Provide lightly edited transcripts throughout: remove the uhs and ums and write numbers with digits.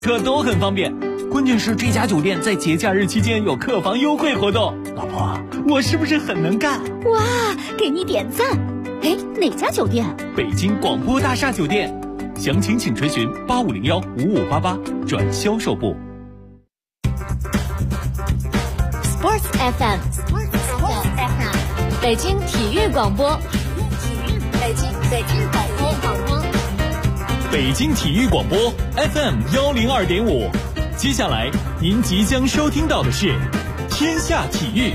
车都很方便，关键是这家酒店在节假日期间有客房优惠活动。老婆，我是不是很能干？ 哇，给你点赞！哎，哪家酒店？ 北京广播大厦酒店，详情请垂询85015588转销售部。 Sports FM， 北京体育广播，北京广播。 北京体育广播 FM 102.5，接下来您即将收听到的是天下体育。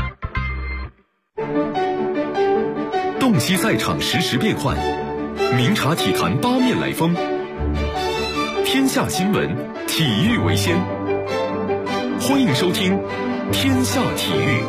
洞悉赛场实时变幻，明察体坛八面来风。天下新闻，体育为先。欢迎收听天下体育。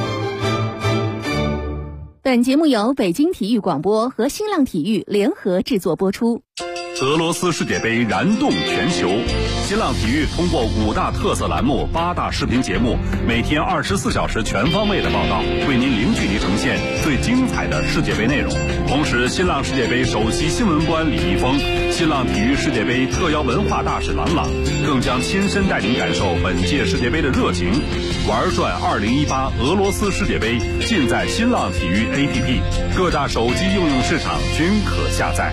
本节目由北京体育广播和新浪体育联合制作播出。 俄罗斯世界杯燃动全球，新浪体育通过5大特色栏目、8大视频节目，每天24小时全方位的报道，为您零距离呈现最精彩的世界杯内容。同时，新浪世界杯首席新闻官李易峰、新浪体育世界杯特邀文化大使郎朗，更将亲身带您感受本届世界杯的热情。玩转2018俄罗斯世界杯，尽在新浪体育 APP， 各大手机应用市场均可下载。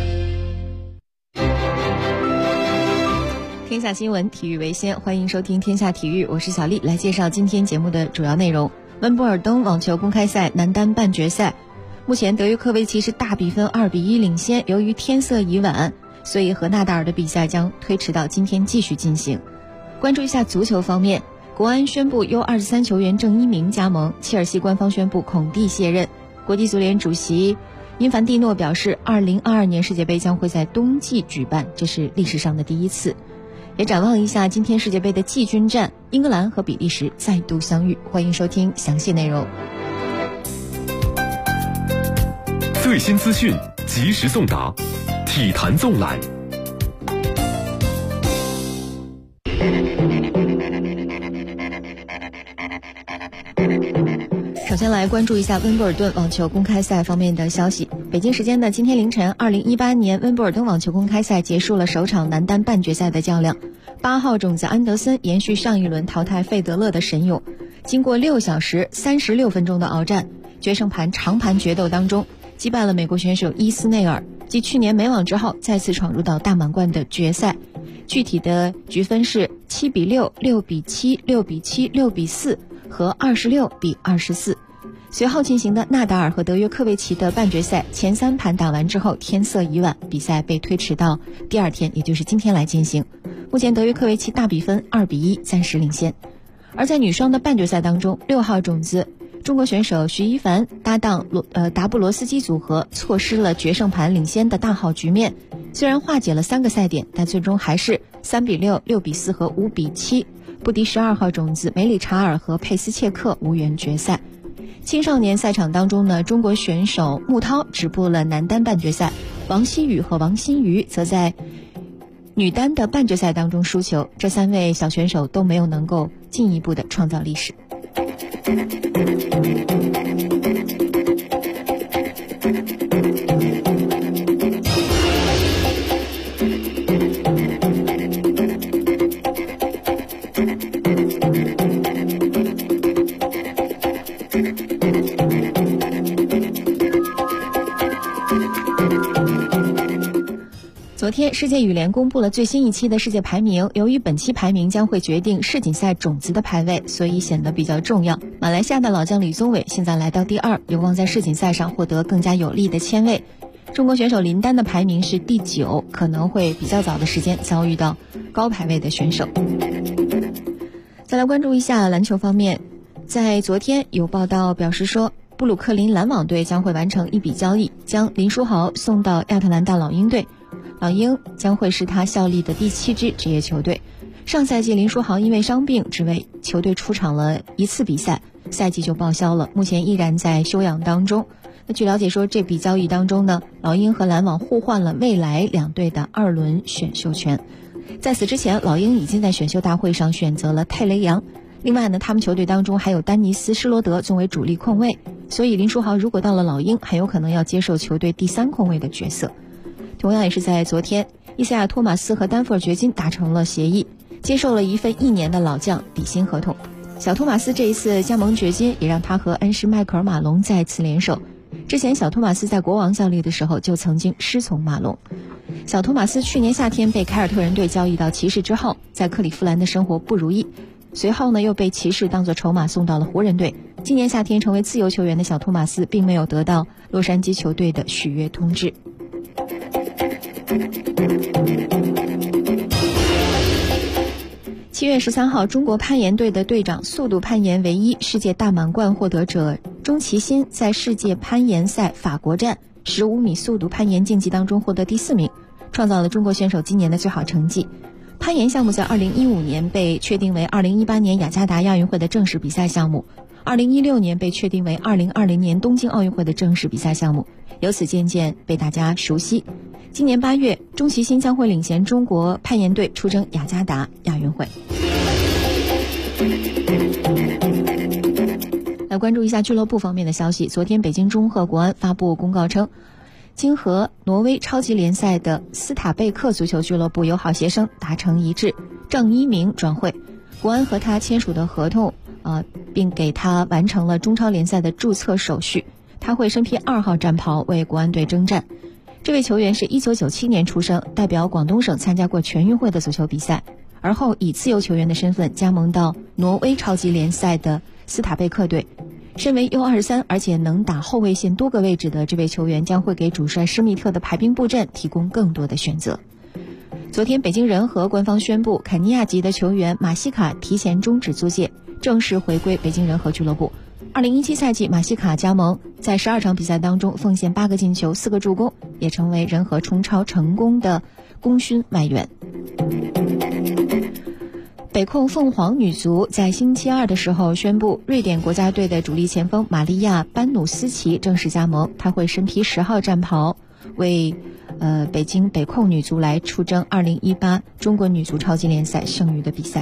天下新闻，体育为先，欢迎收听天下体育，我是小丽，来介绍今天节目的主要内容。温布尔登网球公开赛男单半决赛，目前德约科维奇是大比分2-1领先，由于天色已晚，所以和纳达尔的比赛将推迟到今天继续进行。关注一下足球方面，国安宣布 U23 球员郑一鸣加盟，切尔西官方宣布孔蒂卸任。国际足联主席因凡蒂诺表示，2022年世界杯将会在冬季举办，这是历史上的第一次。也展望一下今天世界杯的季军战，英格兰和比利时再度相遇。欢迎收听详细内容。 最新资讯及时送达，体坛纵览。 首先来关注一下温布尔顿网球公开赛方面的消息。北京时间的今天凌晨，2018年温布尔登网球公开赛结束了首场男单半决赛的较量。8号种子安德森延续上一轮淘汰费德勒的神勇，经过6小时36分钟的鏖战，决胜盘长盘决斗当中击败了美国选手伊斯内尔，继去年美网之后再次闯入到大满贯的决赛。具体的局分是7-6、6-7、6-7、6-4和26-24。随后进行的纳达尔和德约科维奇的半决赛前3盘打完之后，天色已晚，比赛被推迟到第二天，也就是今天来进行。目前德约科维奇大比分2-1暂时领先。而在女双的半决赛当中，6号种子中国选手徐一凡搭档达布罗斯基组合错失了决胜盘领先的大好局面，虽然化解了3个赛点，但最终还是3-6、6-4和5-7不敌12号种子梅里查尔和佩斯切克，无缘决赛。青少年赛场当中呢，中国选手穆涛止步了男单半决赛，王希雨和王欣瑜则在女单的半决赛当中输球，这3位小选手都没有能够进一步的创造历史。昨天世界羽联公布了最新一期的世界排名，由于本期排名将会决定世锦赛种子的排位，所以显得比较重要。马来西亚的老将李宗伟现在来到第2，有望在世锦赛上获得更加有力的签位。中国选手林丹的排名是第9，可能会比较早的时间遭遇到高排位的选手。再来关注一下篮球方面，在昨天有报道表示说，布鲁克林篮网队将会完成一笔交易，将林书豪送到亚特兰大老鹰队。老鹰将会是他效力的第7支职业球队。上赛季林书豪因为伤病只为球队出场了1次比赛，赛季就报销了，目前依然在休养当中。那据了解说，这笔交易当中呢，老鹰和篮网互换了未来2队的2轮选秀权。在此之前，老鹰已经在选秀大会上选择了泰雷杨。另外呢，他们球队当中还有丹尼斯·施罗德作为主力控卫，所以林书豪如果到了老鹰，很有可能要接受球队第3控卫的角色。同样也是在昨天， 伊赛亚·托马斯和丹佛尔掘金达成了协议，接受了一份1年的老将底薪合同。小托马斯这一次加盟掘金，也让他和恩师迈克尔·马龙再次联手。之前小托马斯在国王效力的时候就曾经师从马龙。小托马斯去年夏天被凯尔特人队交易到骑士之后，在克利夫兰的生活不如意，随后呢又被骑士当作筹码送到了湖人队。今年夏天成为自由球员的小托马斯并没有得到洛杉矶球队的续约通知。7月13号，中国攀岩队的队长、速度攀岩唯一世界大满贯获得者钟其鑫在世界攀岩赛法国站15米速度攀岩竞技当中获得第4名，创造了中国选手今年的最好成绩。攀岩项目在2015年被确定为2018年雅加达亚运会的正式比赛项目，2016年被确定为2020年东京奥运会的正式比赛项目，由此渐渐被大家熟悉。今年8月，钟其鑫将会领衔中国攀岩队出征雅加达亚运会。来关注一下俱乐部方面的消息。昨天，北京中赫国安发布公告称，经和挪威超级联赛的斯塔贝克足球俱乐部友好协商达成一致，郑一鸣转会，国安和他签署的合同并给他完成了中超联赛的注册手续，他会身披2号战袍为国安队征战。这位球员是1997年出生，代表广东省参加过全运会的足球比赛，而后以自由球员的身份加盟到挪威超级联赛的斯塔贝克队。身为 U23 而且能打后卫线多个位置的这位球员，将会给主帅施密特的排兵布阵提供更多的选择。昨天，北京人和官方宣布，肯尼亚籍的球员马西卡提前终止租借，正式回归北京人和俱乐部。2017赛季，马西卡加盟，在12场比赛当中奉献8个进球、4个助攻，也成为人和冲超成功的功勋外援。北控凤凰女足在星期二的时候宣布，瑞典国家队的主力前锋玛利亚·班努斯奇正式加盟，她会身披10号战袍，为北京北控女足来出征2018中国女足超级联赛剩余的比赛。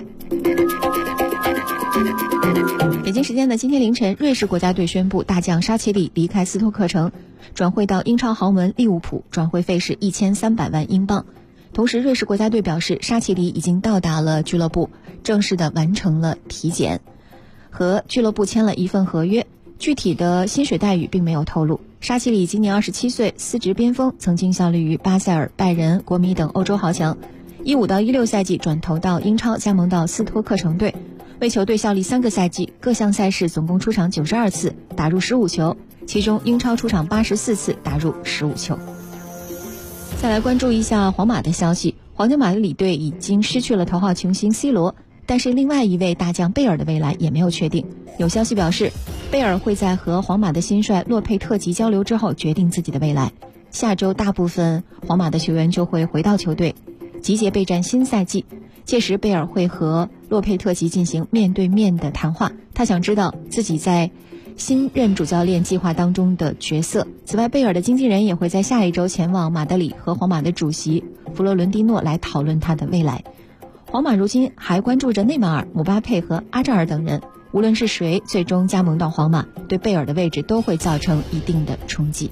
北京时间的今天凌晨，瑞士国家队宣布大将沙奇里离开斯托克城，转会到英超豪门利物浦，转会费是1300万英镑。同时，瑞士国家队表示，沙奇里已经到达了俱乐部，正式的完成了体检，和俱乐部签了一份合约，具体的薪水待遇并没有透露。沙奇里今年27岁，司职边锋，曾经效力于巴塞尔、拜仁、国米等欧洲豪强。15到16赛季转投到英超，加盟到斯托克城队，为球队效力3个赛季，各项赛事总共出场92次，打入15球，其中英超出场84次，打入15球。再来关注一下皇马的消息，皇家马德里队已经失去了头号球星 C 罗，但是另外一位大将贝尔的未来也没有确定。有消息表示，贝尔会在和皇马的新帅洛佩特吉交流之后决定自己的未来。下周大部分皇马的球员就会回到球队，集结备战新赛季。届时贝尔会和洛佩特吉进行面对面的谈话，他想知道自己在新任主教练计划当中的角色。此外，贝尔的经纪人也会在下一周前往马德里和皇马的主席弗洛伦蒂诺来讨论他的未来。皇马如今还关注着内马尔、姆巴佩和阿扎尔等人，无论是谁最终加盟到皇马，对贝尔的位置都会造成一定的冲击。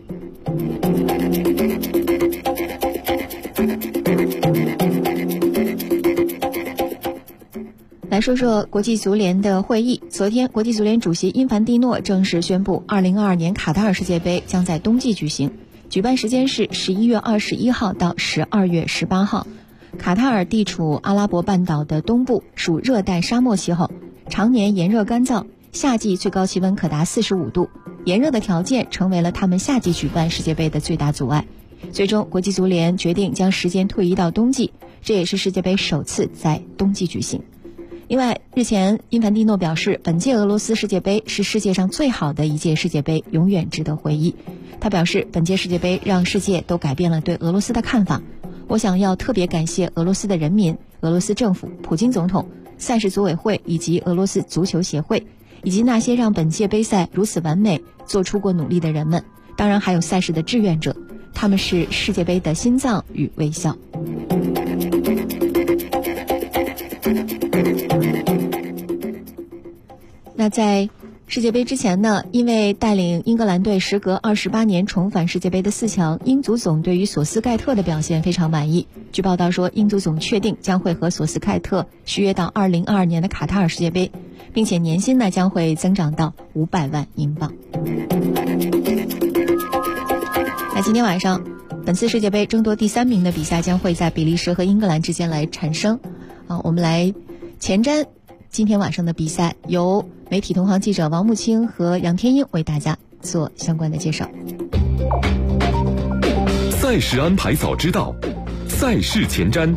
来说说国际足联的会议。昨天，国际足联主席因凡蒂诺正式宣布，2022年卡塔尔世界杯将在冬季举行，举办时间是11月21号到12月18号。卡塔尔地处阿拉伯半岛的东部，属热带沙漠气候，常年炎热干燥，夏季最高气温可达45度，炎热的条件成为了他们夏季举办世界杯的最大阻碍。最终，国际足联决定将时间推移到冬季，这也是世界杯首次在冬季举行。另外，日前因凡蒂诺表示，本届俄罗斯世界杯是世界上最好的一届世界杯，永远值得回忆。他表示，本届世界杯让世界都改变了对俄罗斯的看法。我想要特别感谢俄罗斯的人民、俄罗斯政府、普京总统、赛事组委会以及俄罗斯足球协会，以及那些让本届杯赛如此完美做出过努力的人们，当然还有赛事的志愿者，他们是世界杯的心脏与微笑。那在世界杯之前呢，因为带领英格兰队时隔28年重返世界杯的4强，英足总对于索斯盖特的表现非常满意。据报道说，英足总确定将会和索斯盖特续约到2022年的卡塔尔世界杯，并且年薪呢将会增长到500万英镑。那今天晚上，本次世界杯争夺第3名的比赛将会在比利时和英格兰之间来产生。我们来前瞻今天晚上的比赛，由媒体同行记者王木青和杨天英为大家做相关的介绍。 赛事安排早知道，赛事前瞻。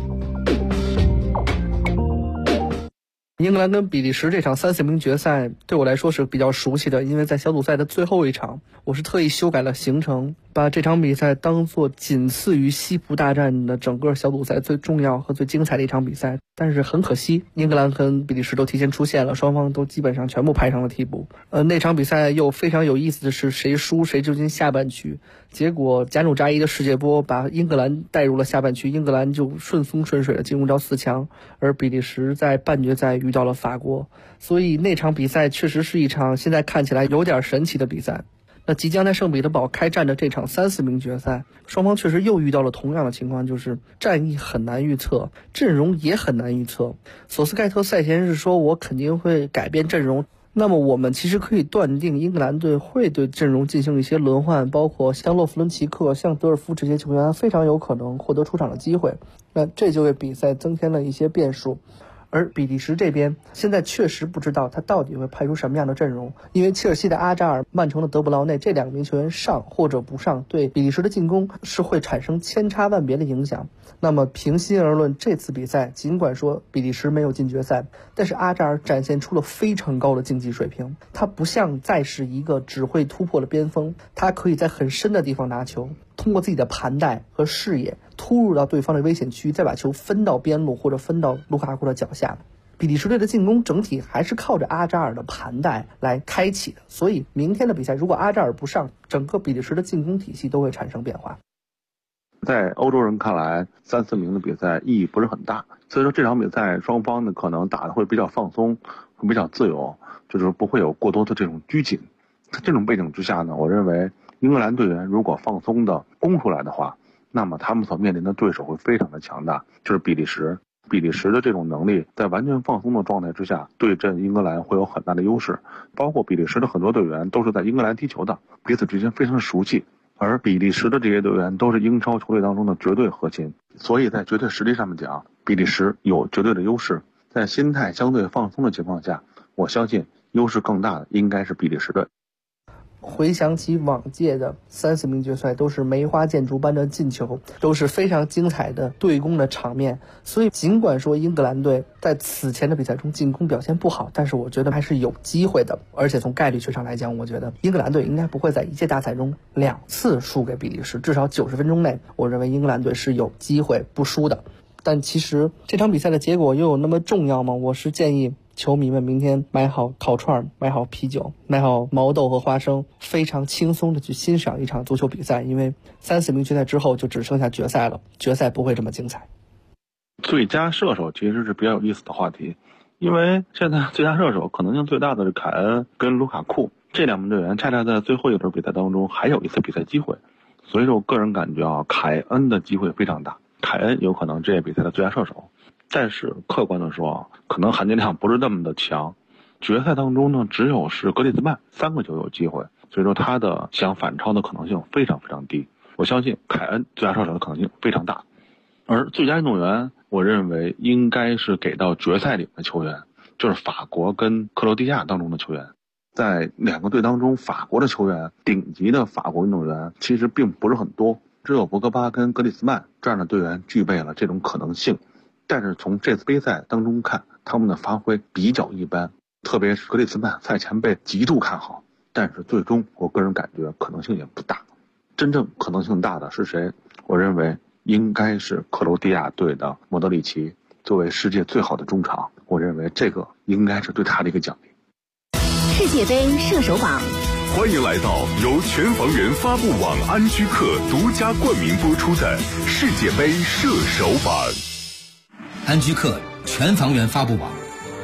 英格兰跟比利时这场3-4名决赛对我来说是比较熟悉的，因为在小组赛的最后一场，我是特意修改了行程，把这场比赛当作仅次于西部大战的整个小组赛最重要和最精彩的一场比赛。但是很可惜，英格兰跟比利时都提前出线了，双方都基本上全部排上了替补。那场比赛又非常有意思的是，谁输谁就进下半区。结果加努扎伊的世界波把英格兰带入了下半区，英格兰就顺风顺水的进入到4强，而比利时在半决赛遇到了法国。所以那场比赛确实是一场现在看起来有点神奇的比赛。那即将在圣彼得堡开战的这场3-4名决赛，双方确实又遇到了同样的情况，就是战役很难预测，阵容也很难预测。索斯盖特赛前是说我肯定会改变阵容，那么我们其实可以断定英格兰队会对阵容进行一些轮换，包括像洛夫伦奇克、像德尔夫这些球员非常有可能获得出场的机会，那这就为比赛增添了一些变数。而比利时这边现在确实不知道他到底会派出什么样的阵容，因为切尔西的阿扎尔、曼城的德布劳内这2名球员上或者不上，对比利时的进攻是会产生千差万别的影响。那么平心而论，这次比赛尽管说比利时没有进决赛，但是阿扎尔展现出了非常高的竞技水平，他不像再是一个只会突破的边锋，他可以在很深的地方拿球，通过自己的盘带和视野突入到对方的危险区，再把球分到边路或者分到卢卡库的脚下。比利时队的进攻整体还是靠着阿扎尔的盘带来开启的，所以明天的比赛如果阿扎尔不上，整个比利时的进攻体系都会产生变化。 在欧洲人看来，3-4名的比赛意义不是很大，所以说这场比赛双方呢可能打得会比较放松，会比较自由，就是不会有过多的这种拘谨。在这种背景之下呢，我认为英格兰队员如果放松的攻出来的话，那么他们所面临的对手会非常的强大，就是比利时。比利时的这种能力在完全放松的状态之下对阵英格兰会有很大的优势，包括比利时的很多队员都是在英格兰踢球的，彼此之间非常熟悉，而比利时的这些队员都是英超球队当中的绝对核心，所以在绝对实力上面讲，比利时有绝对的优势。在心态相对放松的情况下，我相信优势更大的应该是比利时队。 回想起往届的3-4名决赛，都是梅花剑竹般的进球，都是非常精彩的对攻的场面。所以尽管说英格兰队在此前的比赛中进攻表现不好，但是我觉得还是有机会的。而且从概率学上来讲，我觉得英格兰队应该不会在一届大赛中2次输给比利时，至少90分钟内，我认为英格兰队是有机会不输的。但其实这场比赛的结果又有那么重要吗？我是建议球迷们明天买好烤串，买好啤酒，买好毛豆和花生，非常轻松的去欣赏一场足球比赛，因为3-4名决赛之后就只剩下决赛了，决赛不会这么精彩。 最佳射手其实是比较有意思的话题，因为现在最佳射手可能性最大的是凯恩跟卢卡库，这2名队员恰恰在最后一轮比赛当中还有一次比赛机会，所以说我个人感觉凯恩的机会非常大，凯恩有可能这届比赛的最佳射手。但是客观的说，可能含金量不是那么的强。决赛当中呢，只有是格里兹曼3个球有机会，所以说他的想反超的可能性非常非常低。我相信凯恩最佳射手的可能性非常大。而最佳运动员，我认为应该是给到决赛里的球员，就是法国跟克罗地亚当中的球员。在2个队当中，法国的球员，顶级的法国运动员其实并不是很多，只有博格巴跟格里兹曼这样的队员具备了这种可能性。但是从这次杯赛当中看，他们的发挥比较一般，特别是格里兹曼赛前被极度看好，但是最终我个人感觉可能性也不大。真正可能性大的是谁？我认为应该是克罗地亚队的莫德里奇，作为世界最好的中场，我认为这个应该是对他的一个奖励。 世界杯射手榜， 欢迎来到由全房源发布网安居客独家冠名播出的世界杯射手榜。 安居客全房源发布网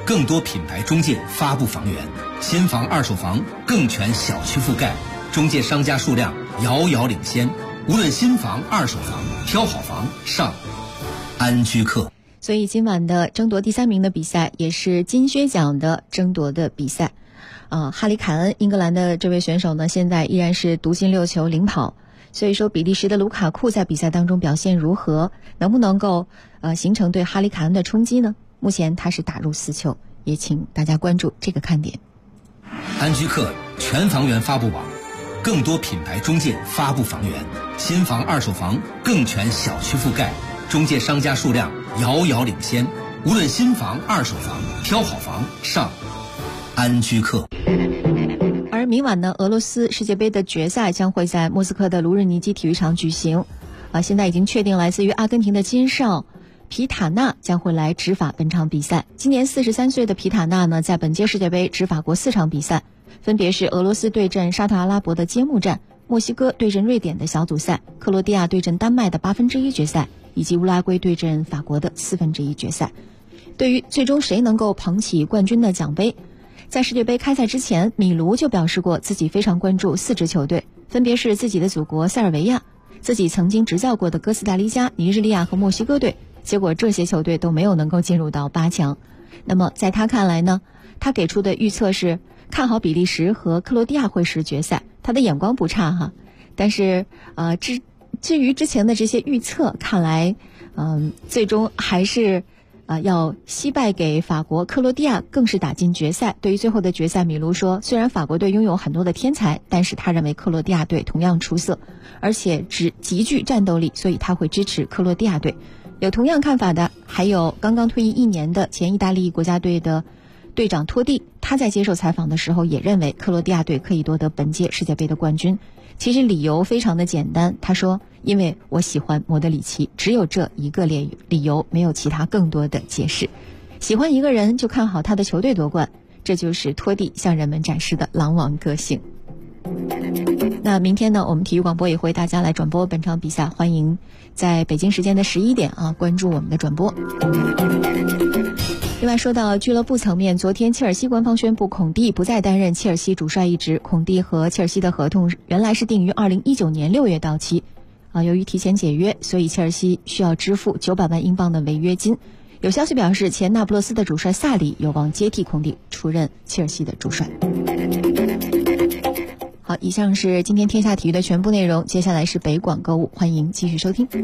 更多品牌中介发布房源，新房二手房更全小区覆盖，中介商家数量遥遥领先。无论新房二手房，挑好房上安居客。 所以今晚的争夺第3名的比赛也是金靴奖的争夺的比赛。哈里凯恩，英格兰的这位选手呢，现在依然是独进6球领跑。所以说，比利时的卢卡库在比赛当中表现如何，能不能够形成对哈里凯恩的冲击呢？目前他是打入4球，也请大家关注这个看点。 安居客全房源发布网，更多品牌中介发布房源，新房二手房更全小区覆盖，中介商家数量遥遥领先。无论新房二手房，挑好房上安居客。 而明晚呢，俄罗斯世界杯的决赛将会在莫斯科的卢日尼基体育场举行。现在已经确定来自于阿根廷的金少皮塔纳将会来执法本场比赛。今年43岁的皮塔纳呢，在本届世界杯执法过4场比赛，分别是俄罗斯对阵沙特阿拉伯的揭幕战、墨西哥对阵瑞典的小组赛、克罗地亚对阵丹麦的1/8决赛，以及乌拉圭对阵法国的1/4决赛。对于最终谁能够捧起冠军的奖杯，在世界杯开赛之前，米卢就表示过自己非常关注4支球队，分别是自己的祖国塞尔维亚、自己曾经执教过的哥斯达黎加、尼日利亚和墨西哥队，结果这些球队都没有能够进入到8强。那么在他看来呢，他给出的预测是看好比利时和克罗地亚会师决赛，他的眼光不差哈。但是至于之前的这些预测，看来最终还是要惜败给法国，克罗地亚更是打进决赛。对于最后的决赛，米卢说，虽然法国队拥有很多的天才，但是他认为克罗地亚队同样出色，而且极具战斗力，所以他会支持克罗地亚队。有同样看法的还有刚刚退役1年的前意大利国家队的队长托蒂，他在接受采访的时候也认为克罗地亚队可以夺得本届世界杯的冠军。其实理由非常的简单，他说，因为我喜欢莫德里奇，只有这一个理由，没有其他更多的解释。喜欢一个人就看好他的球队夺冠，这就是托蒂向人们展示的狼王个性。那明天呢，我们体育广播也会为大家来转播本场比赛，欢迎在北京时间的11点关注我们的转播。另外说到俱乐部层面，昨天切尔西官方宣布孔蒂不再担任切尔西主帅一职。孔蒂和切尔西的合同原来是定于2019年6月到期，由于提前解约，所以切尔西需要支付900万英镑的违约金。有消息表示，前那不勒斯的主帅萨里有望接替孔蒂出任切尔西的主帅。好，以上是今天天下体育的全部内容，接下来是北广购物，欢迎继续收听。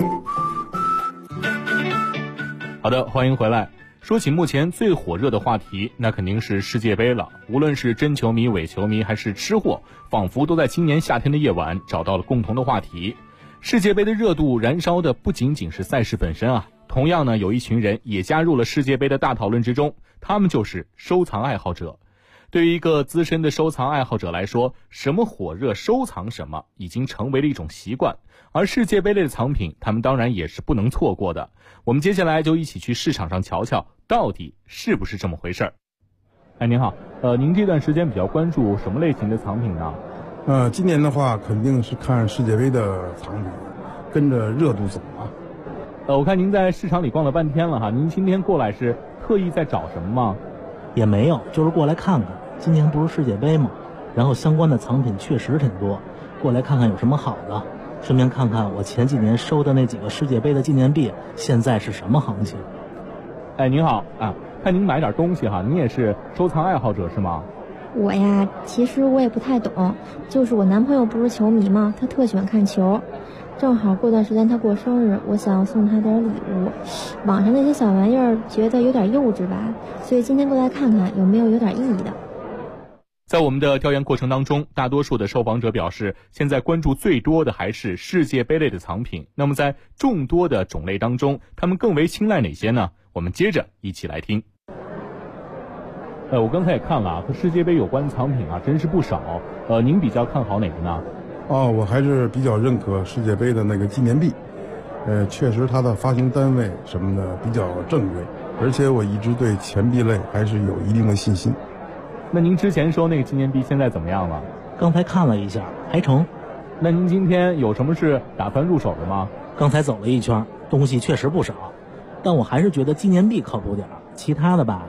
好的，欢迎回来。说起目前最火热的话题，那肯定是世界杯了。无论是真球迷、伪球迷还是吃货，仿佛都在今年夏天的夜晚找到了共同的话题。世界杯的热度燃烧的不仅仅是赛事本身同样呢，有一群人也加入了世界杯的大讨论之中，他们就是收藏爱好者。对于一个资深的收藏爱好者来说，什么火热收藏什么已经成为了一种习惯，而世界杯类的藏品他们当然也是不能错过的。我们接下来就一起去市场上瞧瞧到底是不是这么回事儿。您好，您这段时间比较关注什么类型的藏品呢？ 今年的话肯定是看世界杯的藏品，跟着热度走我看您在市场里逛了半天了您今天过来是特意在找什么吗？ 也没有，就是过来看看。今年不是世界杯吗？然后相关的藏品确实挺多，过来看看有什么好的，顺便看看我前几年收的那几个世界杯的纪念币现在是什么行情。 您好看您买点东西您也是收藏爱好者是吗？ 我呀，其实我也不太懂，就是我男朋友不是球迷吗？他特喜欢看球，正好过段时间他过生日，我想送他点礼物。网上那些小玩意儿觉得有点幼稚吧，所以今天过来看看有没有点意义的。 在我们的调研过程当中，大多数的受访者表示，现在关注最多的还是世界杯类的藏品。那么在众多的种类当中，他们更为青睐哪些呢？我们接着一起来听。我刚才也看了和世界杯有关的藏品真是不少。您比较看好哪个呢？ 我还是比较认可世界杯的那个纪念币。确实它的发行单位什么的比较正规，而且我一直对钱币类还是有一定的信心。 那您之前收那个纪念币现在怎么样了？ 刚才看了一下，还成。 那您今天有什么是打算入手的吗？ 刚才走了一圈，东西确实不少，但我还是觉得纪念币靠谱点，其他的吧，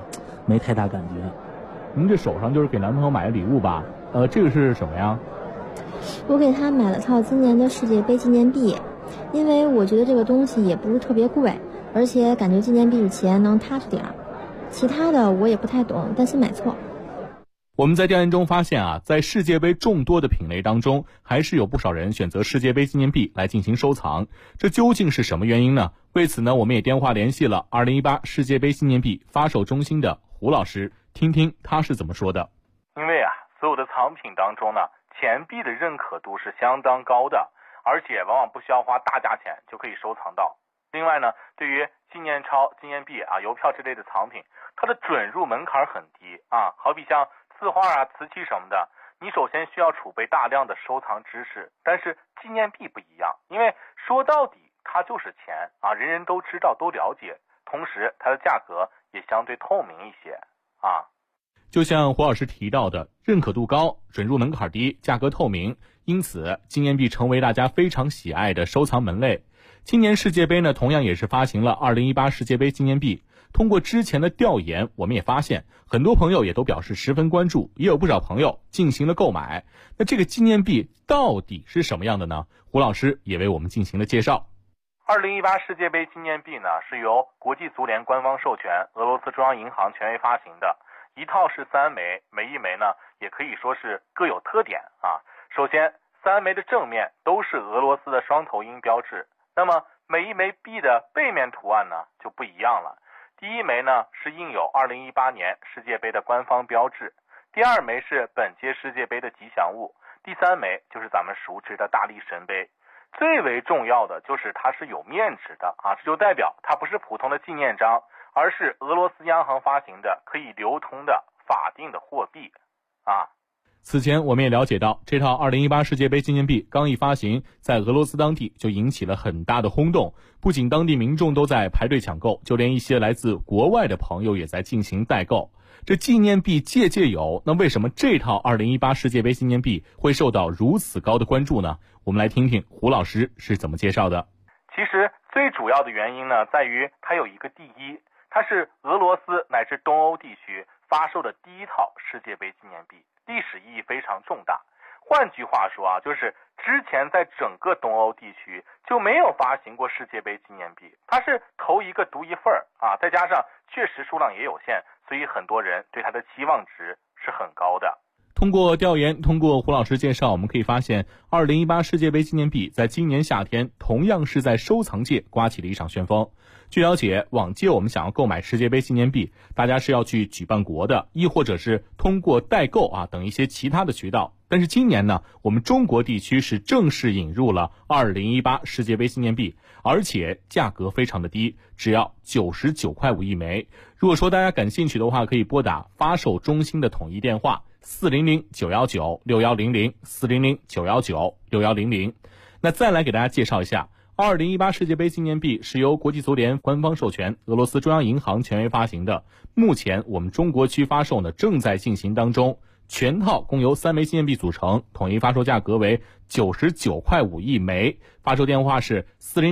没太大感觉。 您这手上就是给男朋友买的礼物吧？这个是什么呀？ 我给他买了套今年的世界杯纪念币，因为我觉得这个东西也不是特别贵，而且感觉纪念币的钱能踏实点儿。其他的我也不太懂，担心买错。 我们在调研中发现啊，在世界杯众多的品类当中，还是有不少人选择世界杯纪念币来进行收藏。这究竟是什么原因呢？为此呢，我们也电话联系了2018世界杯纪念币发售中心的胡老师，听听他是怎么说的。 因为啊，所有的藏品当中呢，钱币的认可度是相当高的，而且往往不需要花大价钱就可以收藏到。另外呢，对于纪念钞、纪念币啊、邮票之类的藏品，它的准入门槛很低啊，好比像字画啊、瓷器什么的，你首先需要储备大量的收藏知识。但是纪念币不一样，因为说到底它就是钱啊，人人都知道都了解，同时它的价格也相对透明一些啊。 就像胡老师提到的，认可度高，准入门槛低，价格透明，因此纪念币成为大家非常喜爱的收藏门类。今年世界杯呢，同样也是发行了2018世界杯纪念币。通过之前的调研，我们也发现很多朋友也都表示十分关注，也有不少朋友进行了购买。那这个纪念币到底是什么样的呢？胡老师也为我们进行了介绍。 2018世界杯纪念币呢，是由国际足联官方授权，俄罗斯中央银行权威发行的。一套是3枚，每一枚呢也可以说是各有特点啊。首先，3枚的正面都是俄罗斯的双头鹰标志，那么每一枚币的背面图案呢就不一样了。第一枚呢是印有2018年世界杯的官方标志，第二枚是本届世界杯的吉祥物，第三枚就是咱们熟知的大力神杯。最为重要的就是它是有面值的啊，这就代表它不是普通的纪念章，而是俄罗斯央行发行的可以流通的法定的货币啊。 此前我们也了解到，这套2018世界杯纪念币刚一发行，在俄罗斯当地就引起了很大的轰动，不仅当地民众都在排队抢购，就连一些来自国外的朋友也在进行代购。这纪念币届届有，那为什么这套2018世界杯纪念币会受到如此高的关注呢？我们来听听胡老师是怎么介绍的。 其实最主要的原因呢，在于它有一个第一，它是俄罗斯乃至东欧地区发售的第一套世界杯纪念币，历史意义非常重大。换句话说啊，就是之前在整个东欧地区就没有发行过世界杯纪念币，它是头一个独一份啊，再加上确实数量也有限，所以很多人对它的期望值是很高的。 通过调研，通过胡老师介绍，我们可以发现2018世界杯纪念币在今年夏天同样是在收藏界刮起了一场旋风。据了解，往届我们想要购买世界杯纪念币，大家是要去举办国的，亦或者是通过代购啊等一些其他的渠道。但是今年呢，我们中国地区是正式引入了2018世界杯纪念币，而且价格非常的低，只要99.5块一枚。如果说大家感兴趣的话，可以拨打发售中心的统一电话400-919-6100 400-919-6100。那再来给大家介绍一下2018世界杯纪念币是由国际足联官方授权，俄罗斯中央银行权威发行的。目前我们中国区发售呢正在进行当中，全套共由3枚纪念币组成，统一发售价格为99.5块一枚。发售电话是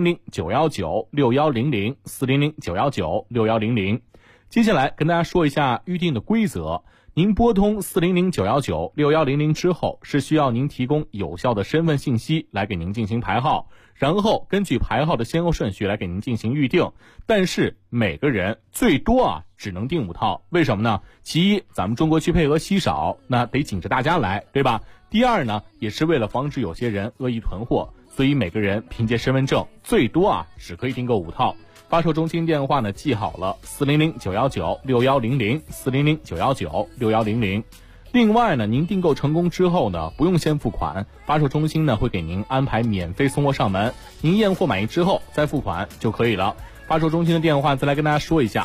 400-919-6100 400-919-6100。接下来跟大家说一下预定的规则。您拨通400-919-6100之后，是需要您提供有效的身份信息来给您进行排号，然后根据排号的先后顺序来给您进行预定。但是每个人最多只能订5套，为什么呢？其一，咱们中国区配额稀少，那得紧着大家来，对吧？第二呢，也是为了防止有些人恶意囤货，所以每个人凭借身份证最多只可以订购5套。发售中心电话呢记好了，400-919-6100 400-919-6100。另外呢，您订购成功之后呢，不用先付款，发售中心呢会给您安排免费送货上门，您验货满意之后再付款就可以了。发售中心的电话再来跟大家说一下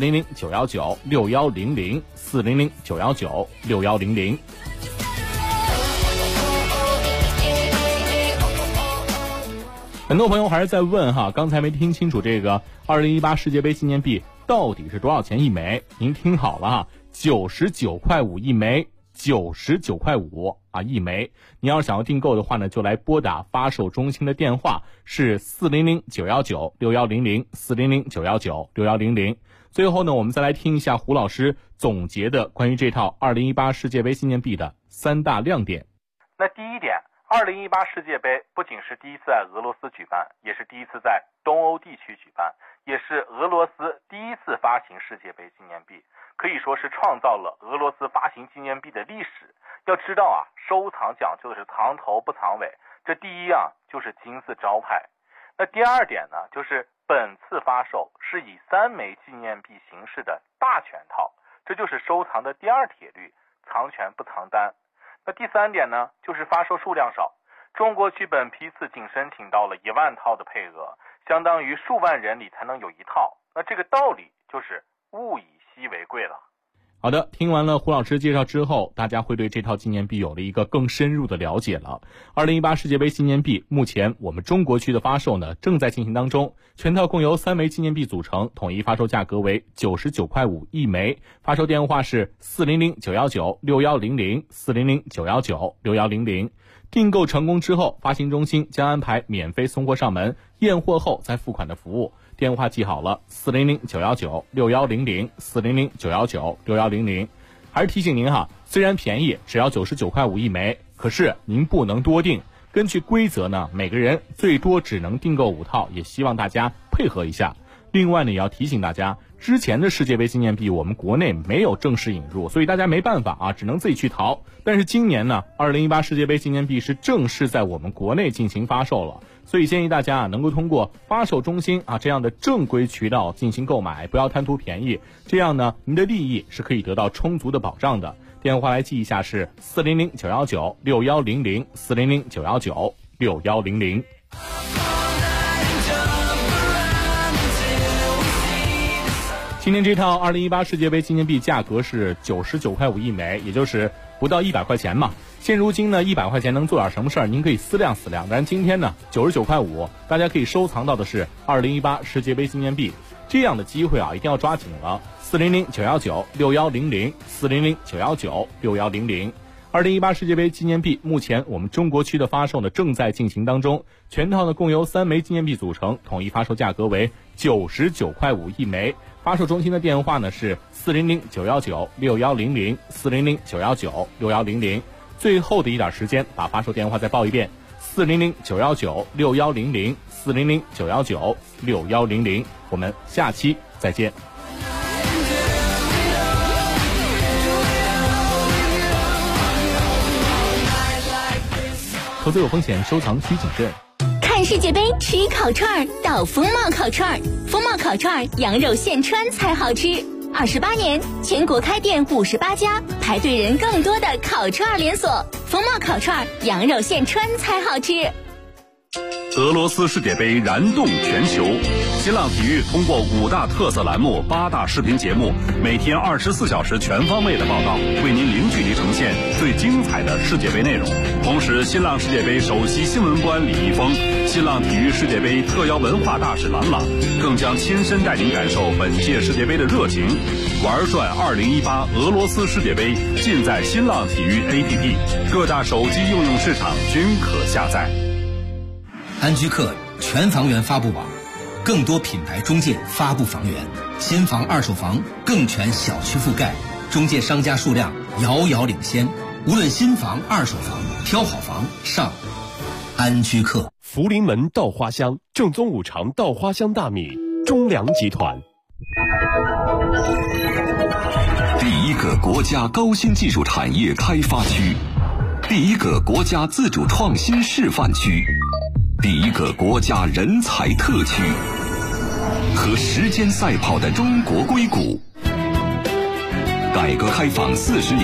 ，400-919-6100 400-919-6100。很多朋友还是在问刚才没听清楚这个2018世界杯纪念币到底是多少钱一枚？您听好了99.5块一枚，99.5块一枚。你要是想要订购的话呢，就来拨打发售中心的电话是400-919-6100 400-919-6100。 最后呢，我们再来听一下胡老师总结的关于这套2018世界杯纪念币的3大亮点。 那第一点，2018世界杯不仅是第一次在俄罗斯举办，也是第一次在东欧地区举办，也是俄罗斯第一次发行世界杯纪念币，可以说是创造了俄罗斯发行纪念币的历史。要知道啊，收藏讲究的是藏头不藏尾，这第一啊就是金字招牌。那第二点呢，就是本次发售是以3枚纪念币形式的大全套，这就是收藏的第二铁律，藏权不藏单。那第三点呢，就是发售数量少，中国区本批次仅申请到了1万套的配额，相当于数万人里才能有一套。那这个道理就是物以稀为贵了。 好的，听完了胡老师介绍之后，大家会对这套纪念币有了一个更深入的了解了。2018世界杯纪念币目前我们中国区的发售呢正在进行当中，全套共由3枚纪念币组成，统一发售价格为99.5块一枚，发售电话是400-919-6100 400-919-6100。订购成功之后，发行中心将安排免费送货上门，验货后再付款的服务。电话记好了，400-919-6100 400-919-6100。还是提醒您哈，虽然便宜，只要99.5块一枚，可是您不能多订。根据规则呢，每个人最多只能订购5套，也希望大家配合一下。另外呢，也要提醒大家，之前的世界杯纪念币我们国内没有正式引入，所以大家没办法啊，只能自己去淘。但是今年呢，2018世界杯纪念币是正式在我们国内进行发售了，所以建议大家啊，能够通过发售中心啊这样的正规渠道进行购买，不要贪图便宜，这样呢，您的利益是可以得到充足的保障的。电话来记一下是400-919-6100 400-919-6100。今天这套2018世界杯纪念币价格是99.5块一枚，也就是不到100块钱嘛。现如今呢，100块钱能做点什么事儿？您可以思量思量。但是今天呢，99.5块，大家可以收藏到的是2018世界杯纪念币，这样的机会啊，一定要抓紧了。400-919-6100 400-919-6100。2018世界杯纪念币目前我们中国区的发售呢正在进行当中，全套呢共由3枚纪念币组成，统一发售价格为99.5块一枚。发售中心的电话呢是400-919-6100 400-919-6100。最后的一点时间，把发售电话再报一遍：400-919-6100 400-919-6100。我们下期再见。投资有风险，收藏需谨慎。 看世界杯吃烤串到风貌烤串，风貌烤串羊肉现穿才好吃。28年，全国开店58家，排队人更多的烤串连锁。风貌烤串羊肉现穿才好吃。 俄罗斯世界杯燃动全球，新浪体育通过5大特色栏目、8大视频节目，每天24小时全方位的报道，为您零距离呈现最精彩的世界杯内容。同时，新浪世界杯首席新闻官李易峰、新浪体育世界杯特邀文化大使郎朗，更将亲身带您感受本届世界杯的热情。玩转2018俄罗斯世界杯，尽在新浪体育 APP， 各大手机应用市场均可下载。 安居客全房源发布网，更多品牌中介发布房源，新房二手房更全小区覆盖，中介商家数量遥遥领先。无论新房二手房，挑好房上安居客。 福临门稻花香，正宗五常稻花香大米，中粮集团。 第一个国家高新技术产业开发区，第一个国家自主创新示范区，第一个国家人才特区，和时间赛跑的中国硅谷。改革开放40年。